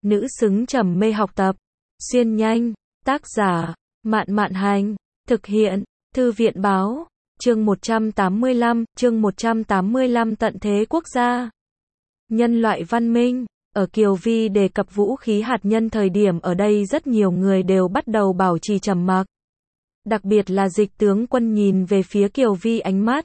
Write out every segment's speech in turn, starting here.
nữ xứng trầm mê học tập. Xuyên nhanh, tác giả, Mạn Mạn Hành, thực hiện, Thư viện báo, chương 185, tận thế quốc gia. Nhân loại văn minh, ở Kiều Vi đề cập vũ khí hạt nhân thời điểm ở đây rất nhiều người đều bắt đầu bảo trì trầm mặc. Đặc biệt là Dịch tướng quân nhìn về phía Kiều Vi ánh mắt.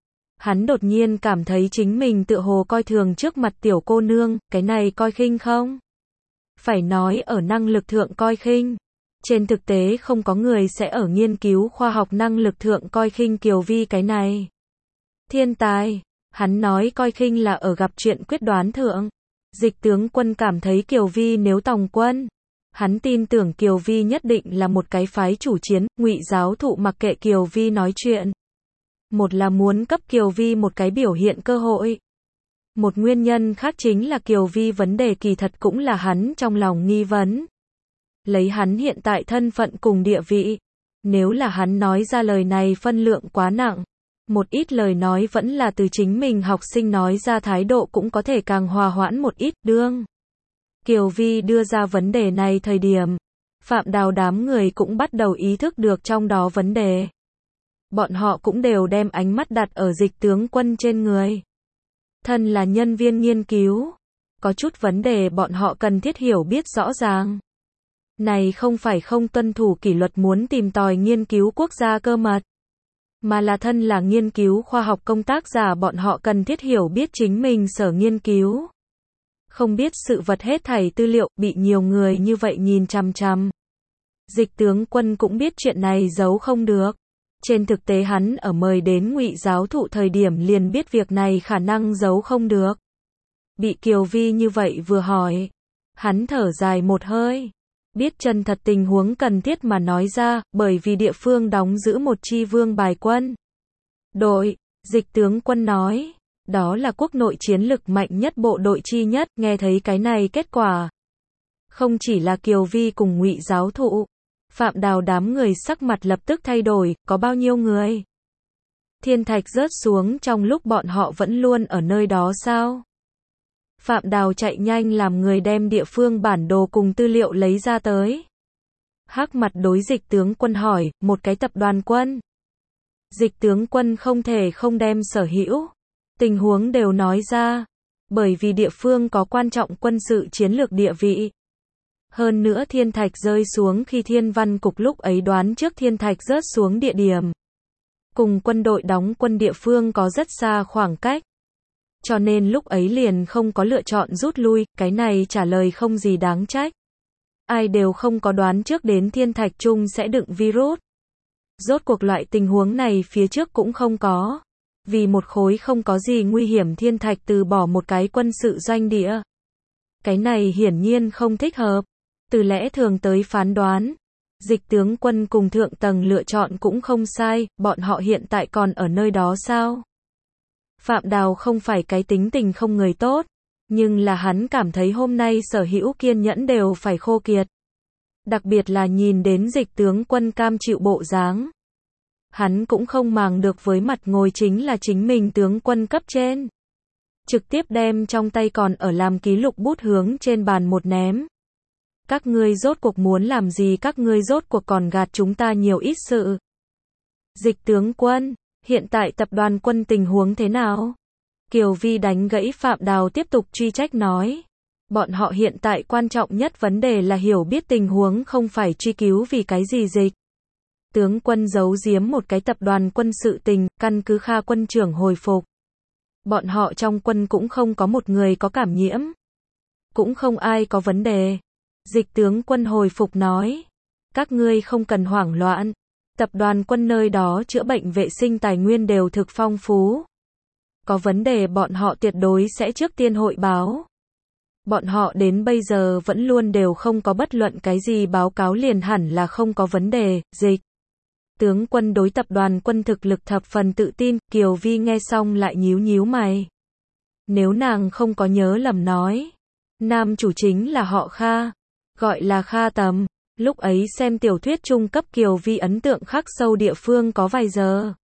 Hắn đột nhiên cảm thấy chính mình tựa hồ coi thường trước mặt tiểu cô nương, cái này coi khinh không? Phải nói ở năng lực thượng coi khinh. Trên thực tế không có người sẽ ở nghiên cứu khoa học năng lực thượng coi khinh Kiều Vi cái này. Thiên tài, hắn nói coi khinh là ở gặp chuyện quyết đoán thượng. Dịch tướng quân cảm thấy Kiều Vi nếu tòng quân, hắn tin tưởng Kiều Vi nhất định là một cái phái chủ chiến. Ngụy giáo thụ mặc kệ Kiều Vi nói chuyện. Một là muốn cấp Kiều Vi một cái biểu hiện cơ hội. Một nguyên nhân khác chính là Kiều Vi vấn đề kỳ thật cũng là hắn trong lòng nghi vấn. Lấy hắn hiện tại thân phận cùng địa vị, nếu là hắn nói ra lời này phân lượng quá nặng, một ít lời nói vẫn là từ chính mình học sinh nói ra thái độ cũng có thể càng hòa hoãn một ít. Đương Kiều Vi đưa ra vấn đề này thời điểm, Phạm Đào đám người cũng bắt đầu ý thức được trong đó vấn đề. Bọn họ cũng đều đem ánh mắt đặt ở Dịch tướng quân trên người. Thân là nhân viên nghiên cứu, có chút vấn đề bọn họ cần thiết hiểu biết rõ ràng. Này không phải không tuân thủ kỷ luật muốn tìm tòi nghiên cứu quốc gia cơ mật, mà là thân là nghiên cứu khoa học công tác giả bọn họ cần thiết hiểu biết chính mình sở nghiên cứu. Không biết sự vật hết thảy tư liệu, bị nhiều người như vậy nhìn chằm chằm. Dịch tướng quân cũng biết chuyện này giấu không được. Trên thực tế hắn ở mời đến Ngụy giáo thụ thời điểm liền biết việc này khả năng giấu không được. Bị Kiều Vi như vậy vừa hỏi, hắn thở dài một hơi. Biết chân thật tình huống cần thiết mà nói ra, bởi vì địa phương đóng giữ một chi vương bài quân đội. Dịch tướng quân nói, đó là quốc nội chiến lực mạnh nhất bộ đội chi nhất. Nghe thấy cái này kết quả, không chỉ là Kiều Vi cùng Ngụy giáo thụ, Phạm Đào đám người sắc mặt lập tức thay đổi. Có bao nhiêu người? Thiên thạch rớt xuống trong lúc bọn họ vẫn luôn ở nơi đó sao? Phạm Đào chạy nhanh làm người đem địa phương bản đồ cùng tư liệu lấy ra tới. Hắc mặt đối Dịch tướng quân hỏi, một cái tập đoàn quân. Dịch tướng quân không thể không đem sở hữu tình huống đều nói ra, bởi vì địa phương có quan trọng quân sự chiến lược địa vị. Hơn nữa thiên thạch rơi xuống khi Thiên văn cục lúc ấy đoán trước thiên thạch rớt xuống địa điểm cùng quân đội đóng quân địa phương có rất xa khoảng cách. Cho nên lúc ấy liền không có lựa chọn rút lui. Cái này trả lời không gì đáng trách. Ai đều không có đoán trước đến thiên thạch chung sẽ đựng virus. Rốt cuộc loại tình huống này phía trước cũng không có. Vì một khối không có gì nguy hiểm thiên thạch từ bỏ một cái quân sự doanh địa. Cái này hiển nhiên không thích hợp. Từ lẽ thường tới phán đoán, Dịch tướng quân cùng thượng tầng lựa chọn cũng không sai. Bọn họ hiện tại còn ở nơi đó sao? Phạm Đào không phải cái tính tình không người tốt, nhưng là hắn cảm thấy hôm nay sở hữu kiên nhẫn đều phải khô kiệt. Đặc biệt là nhìn đến Dịch tướng quân cam chịu bộ dáng. Hắn cũng không màng được với mặt ngồi chính là chính mình tướng quân cấp trên. Trực tiếp đem trong tay còn ở làm ký lục bút hướng trên bàn một ném. Các ngươi rốt cuộc muốn làm gì? Các ngươi rốt cuộc còn gạt chúng ta nhiều ít sự. Dịch tướng quân, hiện tại tập đoàn quân tình huống thế nào? Kiều Vi đánh gãy Phạm Đào tiếp tục truy trách nói. Bọn họ hiện tại quan trọng nhất vấn đề là hiểu biết tình huống, không phải truy cứu vì cái gì. Dịch tướng quân giấu giếm một cái tập đoàn quân sự tình, căn cứ Kha quân trưởng hồi phục. Bọn họ trong quân cũng không có một người có cảm nhiễm. Cũng không ai có vấn đề. Dịch tướng quân hồi phục nói. Các ngươi không cần hoảng loạn. Tập đoàn quân nơi đó chữa bệnh vệ sinh tài nguyên đều thực phong phú. Có vấn đề bọn họ tuyệt đối sẽ trước tiên hội báo. Bọn họ đến bây giờ vẫn luôn đều không có bất luận cái gì báo cáo liền hẳn là không có vấn đề. Dịch tướng quân đối tập đoàn quân thực lực thập phần tự tin. Kiều Vi nghe xong lại nhíu nhíu mày. Nếu nàng không có nhớ lầm nói, nam chủ chính là họ Kha, gọi là Kha Tầm. Lúc ấy xem tiểu thuyết trung cấp Kiều Vi ấn tượng khắc sâu địa phương có vài giờ.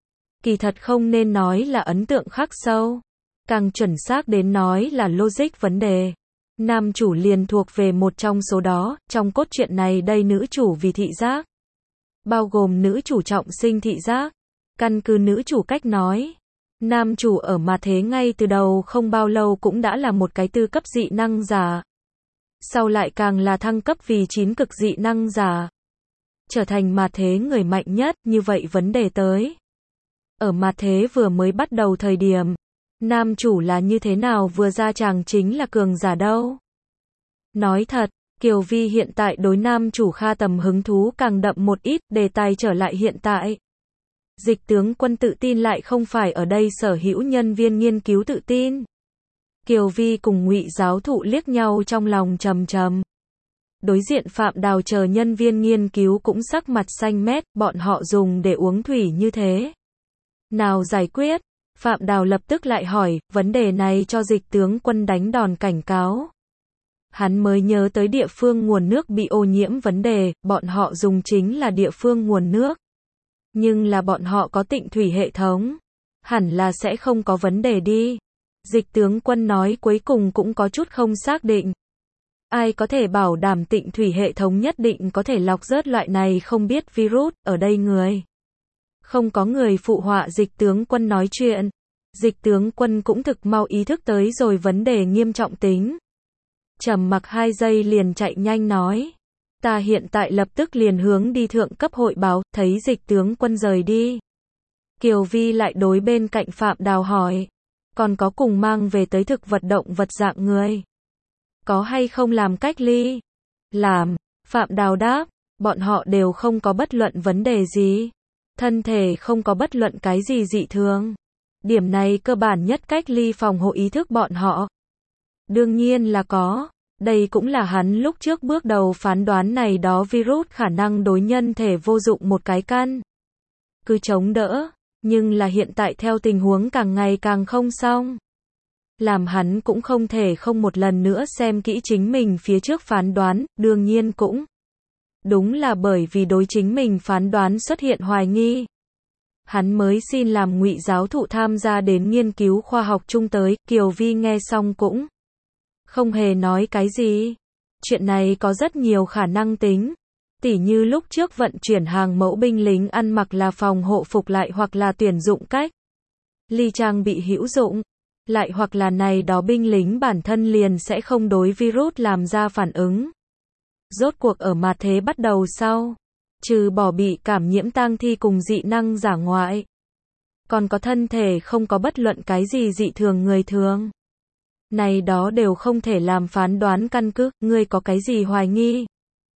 Kỳ thật không nên nói là ấn tượng khắc sâu, càng chuẩn xác đến nói là logic vấn đề. Nam chủ liền thuộc về một trong số đó, trong cốt truyện này đây nữ chủ vì thị giác, bao gồm nữ chủ trọng sinh thị giác. Căn cứ nữ chủ cách nói, nam chủ ở mà thế ngay từ đầu không bao lâu cũng đã là một cái tư cấp dị năng giả. Sau lại càng là thăng cấp vì 9 cực dị năng giả. Trở thành mà thế người mạnh nhất, như vậy vấn đề tới. Ở mà thế vừa mới bắt đầu thời điểm, nam chủ là như thế nào vừa ra chàng chính là cường giả đâu. Nói thật, Kiều Vi hiện tại đối nam chủ Kha Tầm hứng thú càng đậm một ít, đề tài trở lại hiện tại. Dịch tướng quân tự tin lại không phải ở đây sở hữu nhân viên nghiên cứu tự tin. Kiều Vi cùng Ngụy Giáo Thụ liếc nhau trong lòng trầm trầm. Đối diện Phạm Đào chờ nhân viên nghiên cứu cũng sắc mặt xanh mét, bọn họ dùng để uống thủy như thế. Nào giải quyết? Phạm Đào lập tức lại hỏi, vấn đề này cho dịch tướng quân đánh đòn cảnh cáo. Hắn mới nhớ tới địa phương nguồn nước bị ô nhiễm vấn đề, bọn họ dùng chính là địa phương nguồn nước. Nhưng là bọn họ có tịnh thủy hệ thống. Hẳn là sẽ không có vấn đề đi. Dịch tướng quân nói cuối cùng cũng có chút không xác định. Ai có thể bảo đảm tịnh thủy hệ thống nhất định có thể lọc rớt loại này không biết virus, ở đây người. Không có người phụ họa dịch tướng quân nói chuyện. Dịch tướng quân cũng thực mau ý thức tới rồi vấn đề nghiêm trọng tính. Trầm mặc 2 giây liền chạy nhanh nói. Ta hiện tại lập tức liền hướng đi thượng cấp hội báo, thấy dịch tướng quân rời đi. Kiều Vi lại đối bên cạnh Phạm Đào hỏi. Còn có cùng mang về tới thực vật động vật dạng người. Có hay không làm cách ly? Làm, Phạm Đào đáp, bọn họ đều không có bất luận vấn đề gì. Thân thể không có bất luận cái gì dị thường. Điểm này cơ bản nhất cách ly phòng hộ ý thức bọn họ. Đương nhiên là có. Đây cũng là hắn lúc trước bước đầu phán đoán này đó virus khả năng đối nhân thể vô dụng một cái căn. Cứ chống đỡ, nhưng là hiện tại theo tình huống càng ngày càng không xong. Làm hắn cũng không thể không một lần nữa xem kỹ chính mình phía trước phán đoán, đương nhiên cũng. Đúng là bởi vì đối chính mình phán đoán xuất hiện hoài nghi. Hắn mới xin làm Ngụy Giáo Thụ tham gia đến nghiên cứu khoa học chung tới, Kiều Vi nghe xong cũng không hề nói cái gì. Chuyện này có rất nhiều khả năng tính. Tỉ như lúc trước vận chuyển hàng mẫu binh lính ăn mặc là phòng hộ phục lại hoặc là tuyển dụng cách ly trang bị hữu dụng. Lại hoặc là này đó binh lính bản thân liền sẽ không đối virus làm ra phản ứng. Rốt cuộc ở mà thế bắt đầu sau. Trừ bỏ bị cảm nhiễm tang thi cùng dị năng giả ngoại. Còn có thân thể không có bất luận cái gì dị thường người thường. Này đó đều không thể làm phán đoán căn cứ, ngươi có cái gì hoài nghi.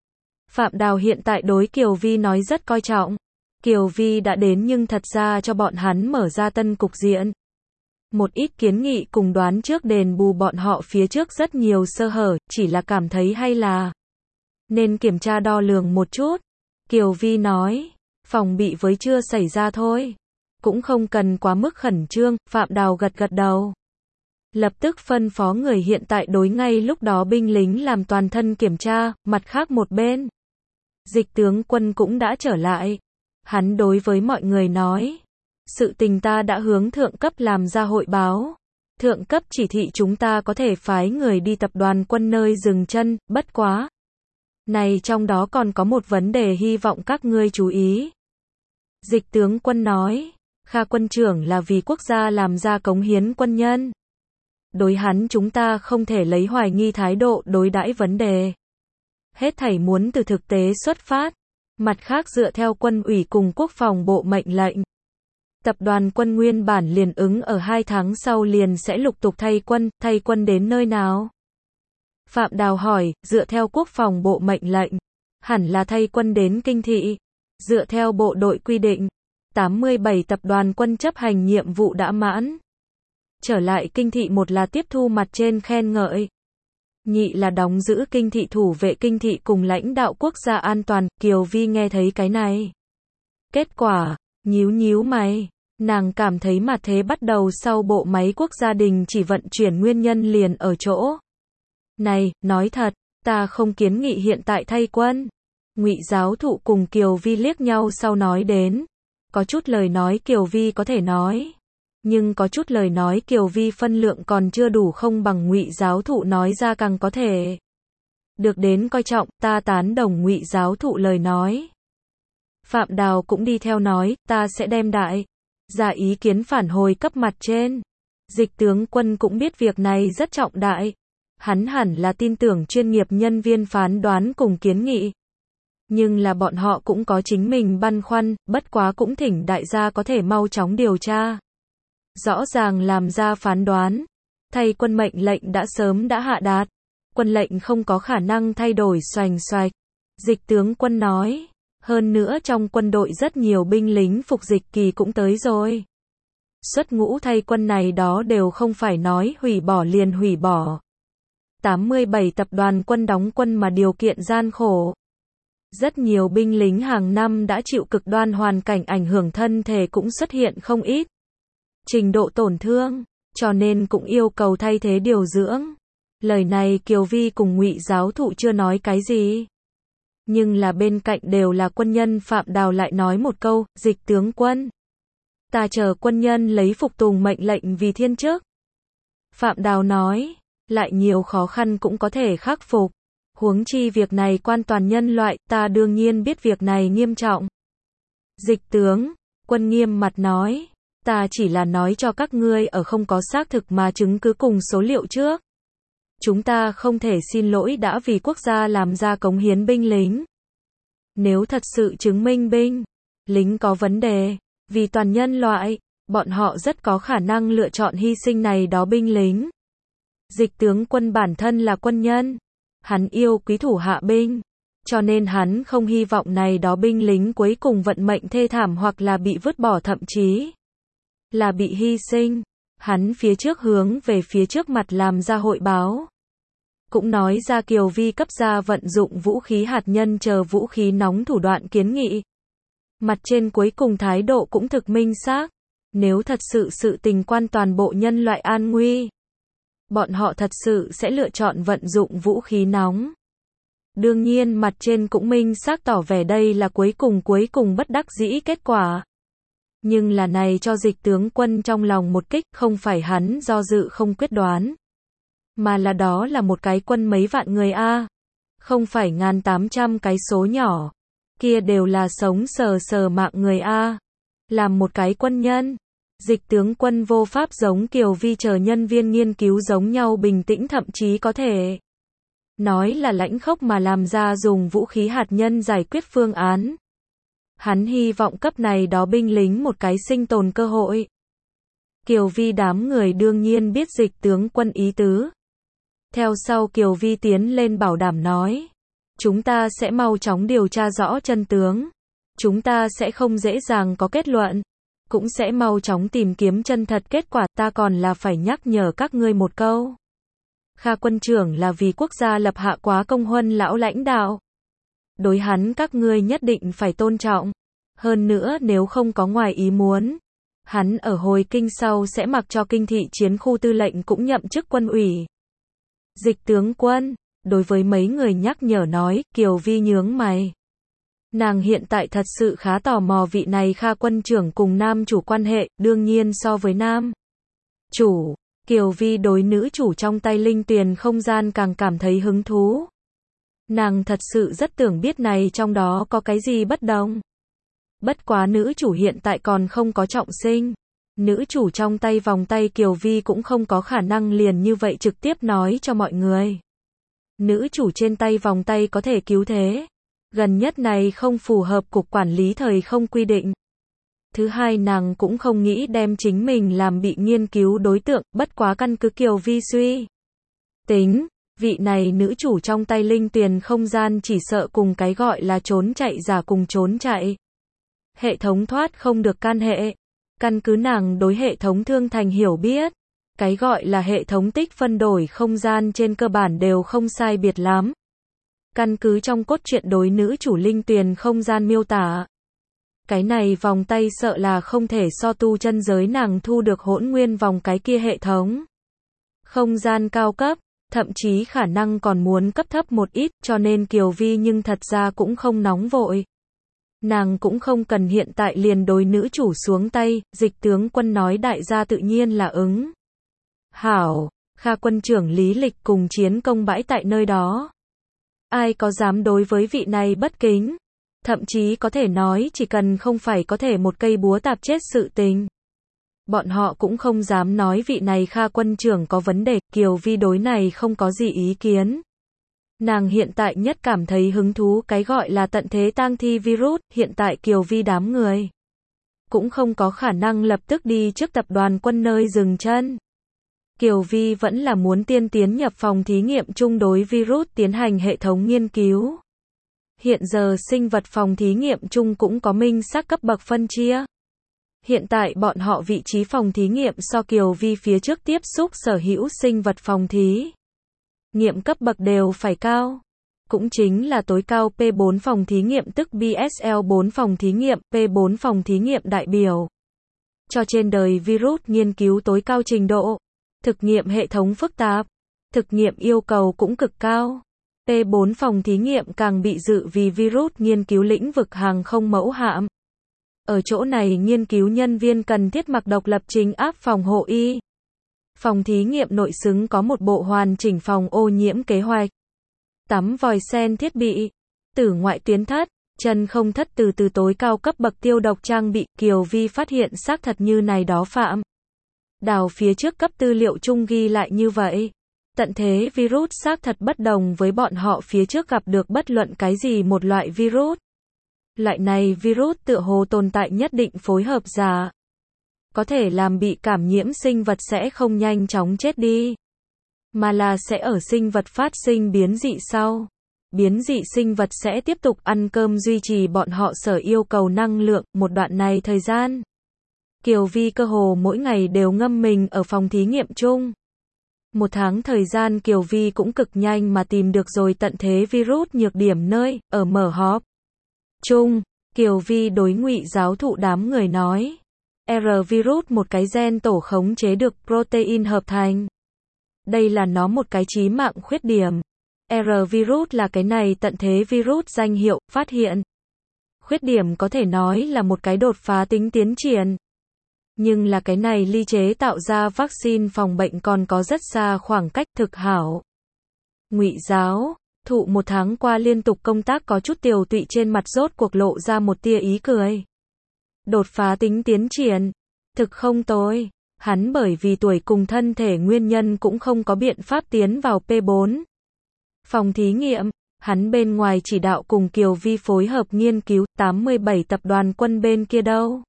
Phạm Đào hiện tại đối Kiều Vi nói rất coi trọng. Kiều Vi đã đến nhưng thật ra cho bọn hắn mở ra tân cục diện. Một ít kiến nghị cùng đoán trước đền bù bọn họ phía trước rất nhiều sơ hở, chỉ là cảm thấy hay là nên kiểm tra đo lường một chút. Kiều Vi nói, phòng bị với chưa xảy ra thôi. Cũng không cần quá mức khẩn trương, Phạm Đào gật gật đầu. Lập tức phân phó người hiện tại đối ngay lúc đó binh lính làm toàn thân kiểm tra, mặt khác một bên. Dịch tướng quân cũng đã trở lại. Hắn đối với mọi người nói. Sự tình ta đã hướng thượng cấp làm ra hội báo. Thượng cấp chỉ thị chúng ta có thể phái người đi tập đoàn quân nơi dừng chân, bất quá. Này trong đó còn có một vấn đề hy vọng các ngươi chú ý. Dịch tướng quân nói. Kha quân trưởng là vì quốc gia làm ra cống hiến quân nhân. Đối hắn chúng ta không thể lấy hoài nghi thái độ đối đãi vấn đề. Hết thảy muốn từ thực tế xuất phát. Mặt khác dựa theo quân ủy cùng quốc phòng bộ mệnh lệnh. Tập đoàn quân nguyên bản liền ứng ở 2 tháng sau liền sẽ lục tục thay quân đến nơi nào? Phạm Đào hỏi, dựa theo quốc phòng bộ mệnh lệnh. Hẳn là thay quân đến Kinh Thị. Dựa theo bộ đội quy định. 87 tập đoàn quân chấp hành nhiệm vụ đã mãn. Trở lại Kinh Thị, một là tiếp thu mặt trên khen ngợi. Nhị là đóng giữ Kinh Thị, thủ vệ Kinh Thị cùng lãnh đạo quốc gia an toàn. Kiều Vi nghe thấy cái này. Kết quả, nhíu mày. Nàng cảm thấy mà thế bắt đầu sau bộ máy quốc gia đình chỉ vận chuyển nguyên nhân liền ở chỗ. Này, nói thật, ta không kiến nghị hiện tại thay quân. Ngụy Giáo Thụ cùng Kiều Vi liếc nhau sau nói đến. Có chút lời nói Kiều Vi có thể nói. Nhưng có chút lời nói Kiều Vi phân lượng còn chưa đủ không bằng Ngụy giáo thụ nói ra càng có thể được đến coi trọng, ta tán đồng Ngụy giáo thụ lời nói. Phạm Đào cũng đi theo nói, ta sẽ đem đại ra ý kiến phản hồi cấp mặt trên. Dịch tướng Quân cũng biết việc này rất trọng đại. Hắn hẳn là tin tưởng chuyên nghiệp nhân viên phán đoán cùng kiến nghị. Nhưng là bọn họ cũng có chính mình băn khoăn, bất quá cũng thỉnh đại gia có thể mau chóng điều tra. Rõ ràng làm ra phán đoán. Thay quân mệnh lệnh đã sớm đã hạ đạt. Quân lệnh không có khả năng thay đổi xoành xoạch. Dịch tướng Quân nói. Hơn nữa trong quân đội rất nhiều binh lính phục dịch kỳ cũng tới rồi. Xuất ngũ thay quân này đó đều không phải nói hủy bỏ liền hủy bỏ. 87 tập đoàn quân đóng quân mà điều kiện gian khổ. Rất nhiều binh lính hàng năm đã chịu cực đoan hoàn cảnh ảnh hưởng thân thể cũng xuất hiện không ít trình độ tổn thương, cho nên cũng yêu cầu thay thế điều dưỡng. Lời này Kiều Vi cùng Ngụy giáo thụ chưa nói cái gì. Nhưng là bên cạnh đều là quân nhân. Phạm Đào lại nói một câu, Dịch tướng Quân. Ta chờ quân nhân lấy phục tùng mệnh lệnh vì thiên chức. Phạm Đào nói, lại nhiều khó khăn cũng có thể khắc phục. Huống chi việc này quan toàn nhân loại, ta đương nhiên biết việc này nghiêm trọng. Dịch tướng Quân nghiêm mặt nói, ta chỉ là nói cho các ngươi ở không có xác thực mà chứng cứ cùng số liệu trước. Chúng ta không thể xin lỗi đã vì quốc gia làm ra cống hiến binh lính. Nếu thật sự chứng minh binh lính có vấn đề, vì toàn nhân loại, bọn họ rất có khả năng lựa chọn hy sinh này đó binh lính. Dịch tướng Quân bản thân là quân nhân. Hắn yêu quý thủ hạ binh. Cho nên hắn không hy vọng này đó binh lính cuối cùng vận mệnh thê thảm hoặc là bị vứt bỏ thậm chí là bị hy sinh. Hắn phía trước hướng về phía trước mặt làm ra hội báo. Cũng nói ra Kiều Vi cấp ra vận dụng vũ khí hạt nhân chờ vũ khí nóng thủ đoạn kiến nghị. Mặt trên cuối cùng thái độ cũng thực minh xác. Nếu thật sự tình quan toàn bộ nhân loại an nguy, bọn họ thật sự sẽ lựa chọn vận dụng vũ khí nóng. Đương nhiên mặt trên cũng minh xác tỏ vẻ đây là cuối cùng bất đắc dĩ kết quả. Nhưng là này cho Dịch tướng Quân trong lòng một kích, không phải hắn do dự không quyết đoán. Mà là đó là một cái quân mấy vạn người a, không phải 1800 cái số nhỏ. Kia đều là sống sờ mạng người a. Làm một cái quân nhân, Dịch tướng Quân vô pháp giống Kiều Vi chờ nhân viên nghiên cứu giống nhau bình tĩnh, thậm chí có thể nói là lãnh khốc mà làm ra dùng vũ khí hạt nhân giải quyết phương án. Hắn hy vọng cấp này đó binh lính một cái sinh tồn cơ hội. Kiều Vi đám người đương nhiên biết Dịch tướng Quân ý tứ. Theo sau Kiều Vi tiến lên bảo đảm nói, chúng ta sẽ mau chóng điều tra rõ chân tướng. Chúng ta sẽ không dễ dàng có kết luận, cũng sẽ mau chóng tìm kiếm chân thật kết quả. Ta còn là phải nhắc nhở các ngươi một câu. Kha quân trưởng là vì quốc gia lập hạ quá công huân lão lãnh đạo. Đối hắn các ngươi nhất định phải tôn trọng. Hơn nữa nếu không có ngoài ý muốn, hắn ở hồi kinh sau sẽ mặc cho kinh thị chiến khu tư lệnh cũng nhậm chức quân ủy. Dịch tướng Quân, đối với mấy người nhắc nhở nói, Kiều Vi nhướng mày. Nàng hiện tại thật sự khá tò mò vị này Kha quân trưởng cùng nam chủ quan hệ, đương nhiên so với nam chủ, Kiều Vi đối nữ chủ trong tay linh tuyền không gian càng cảm thấy hứng thú. Nàng thật sự rất tưởng biết này trong đó có cái gì bất đồng. Bất quá nữ chủ hiện tại còn không có trọng sinh. Nữ chủ trong tay vòng tay Kiều Vi cũng không có khả năng liền như vậy trực tiếp nói cho mọi người. Nữ chủ trên tay vòng tay có thể cứu thế. Gần nhất này không phù hợp cục quản lý thời không quy định. Thứ hai nàng cũng không nghĩ đem chính mình làm bị nghiên cứu đối tượng, bất quá căn cứ Kiều Vi suy tính, vị này nữ chủ trong tay linh tuyền không gian chỉ sợ cùng cái gọi là trốn chạy giả cùng trốn chạy. Hệ thống thoát không được can hệ. Căn cứ nàng đối hệ thống Thương Thành hiểu biết, cái gọi là hệ thống tích phân đổi không gian trên cơ bản đều không sai biệt lắm. Căn cứ trong cốt truyện đối nữ chủ linh tuyền không gian miêu tả, cái này vòng tay sợ là không thể so tu chân giới nàng thu được hỗn nguyên vòng cái kia hệ thống không gian cao cấp, thậm chí khả năng còn muốn cấp thấp một ít, cho nên Kiều Vi nhưng thật ra cũng không nóng vội. Nàng cũng không cần hiện tại liền đối nữ chủ xuống tay, Dịch tướng quân nói đại gia tự nhiên là ứng. Hảo, Kha quân trưởng lý lịch cùng chiến công bãi tại nơi đó. Ai có dám đối với vị này bất kính? Thậm chí có thể nói chỉ cần không phải có thể một cây búa tạp chết sự tình. Bọn họ cũng không dám nói vị này Kha quân trưởng có vấn đề, Kiều Vi đối này không có gì ý kiến. Nàng hiện tại nhất cảm thấy hứng thú cái gọi là tận thế tang thi virus, hiện tại Kiều Vi đám người cũng không có khả năng lập tức đi trước tập đoàn quân nơi dừng chân. Kiều Vi vẫn là muốn tiên tiến nhập phòng thí nghiệm chung đối virus tiến hành hệ thống nghiên cứu. Hiện giờ sinh vật phòng thí nghiệm chung cũng có minh xác cấp bậc phân chia. Hiện tại bọn họ vị trí phòng thí nghiệm so Kiều Vi phía trước tiếp xúc sở hữu sinh vật phòng thí nghiệm cấp bậc đều phải cao. Cũng chính là tối cao P4 phòng thí nghiệm tức BSL4 phòng thí nghiệm, P4 phòng thí nghiệm đại biểu cho trên đời virus nghiên cứu tối cao trình độ. Thực nghiệm hệ thống phức tạp, thực nghiệm yêu cầu cũng cực cao. P4 phòng thí nghiệm càng bị dự vì virus nghiên cứu lĩnh vực hàng không mẫu hạm. Ở chỗ này nghiên cứu nhân viên cần thiết mặc độc lập chính áp phòng hộ y. Phòng thí nghiệm nội xứng có một bộ hoàn chỉnh phòng ô nhiễm kế hoạch. Tắm vòi sen thiết bị, tử ngoại tuyến thất, chân không thất từ tối cao cấp bậc tiêu độc trang bị. Kiều Vi phát hiện xác thật như này đó phạm. Đào phía trước cấp tư liệu chung ghi lại như vậy. Tận thế virus xác thật bất đồng với bọn họ phía trước gặp được bất luận cái gì một loại virus. Loại này virus tựa hồ tồn tại nhất định phối hợp giả. Có thể làm bị cảm nhiễm sinh vật sẽ không nhanh chóng chết đi, mà là sẽ ở sinh vật phát sinh biến dị sau. Biến dị sinh vật sẽ tiếp tục ăn cơm duy trì bọn họ sở yêu cầu năng lượng một đoạn này thời gian. Kiều Vi cơ hồ mỗi ngày đều ngâm mình ở phòng thí nghiệm chung. Một tháng thời gian Kiều Vi cũng cực nhanh mà tìm được rồi tận thế virus nhược điểm nơi, ở mở họp chung, Kiều Vi đối Ngụy giáo thụ đám người nói. R virus một cái gen tổ khống chế được protein hợp thành. Đây là nó một cái chí mạng khuyết điểm. R virus là cái này tận thế virus danh hiệu, phát hiện. Khuyết điểm có thể nói là một cái đột phá tính tiến triển. Nhưng là cái này ly chế tạo ra vaccine phòng bệnh còn có rất xa khoảng cách thực hảo. Ngụy giáo thụ một tháng qua liên tục công tác có chút tiều tụy trên mặt rốt cuộc lộ ra một tia ý cười. Đột phá tính tiến triển, thực không tồi. Hắn bởi vì tuổi cùng thân thể nguyên nhân cũng không có biện pháp tiến vào P4 phòng thí nghiệm. Hắn bên ngoài chỉ đạo cùng Kiều Vi phối hợp nghiên cứu. 87 tập đoàn quân bên kia đâu?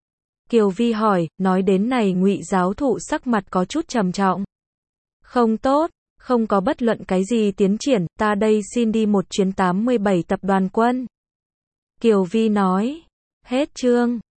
Kiều Vi hỏi. Nói đến này Ngụy giáo thụ sắc mặt có chút trầm trọng. Không tốt, không có bất luận cái gì tiến triển, ta đây xin đi một chuyến 87 tập đoàn quân. Kiều Vi nói. Hết chương.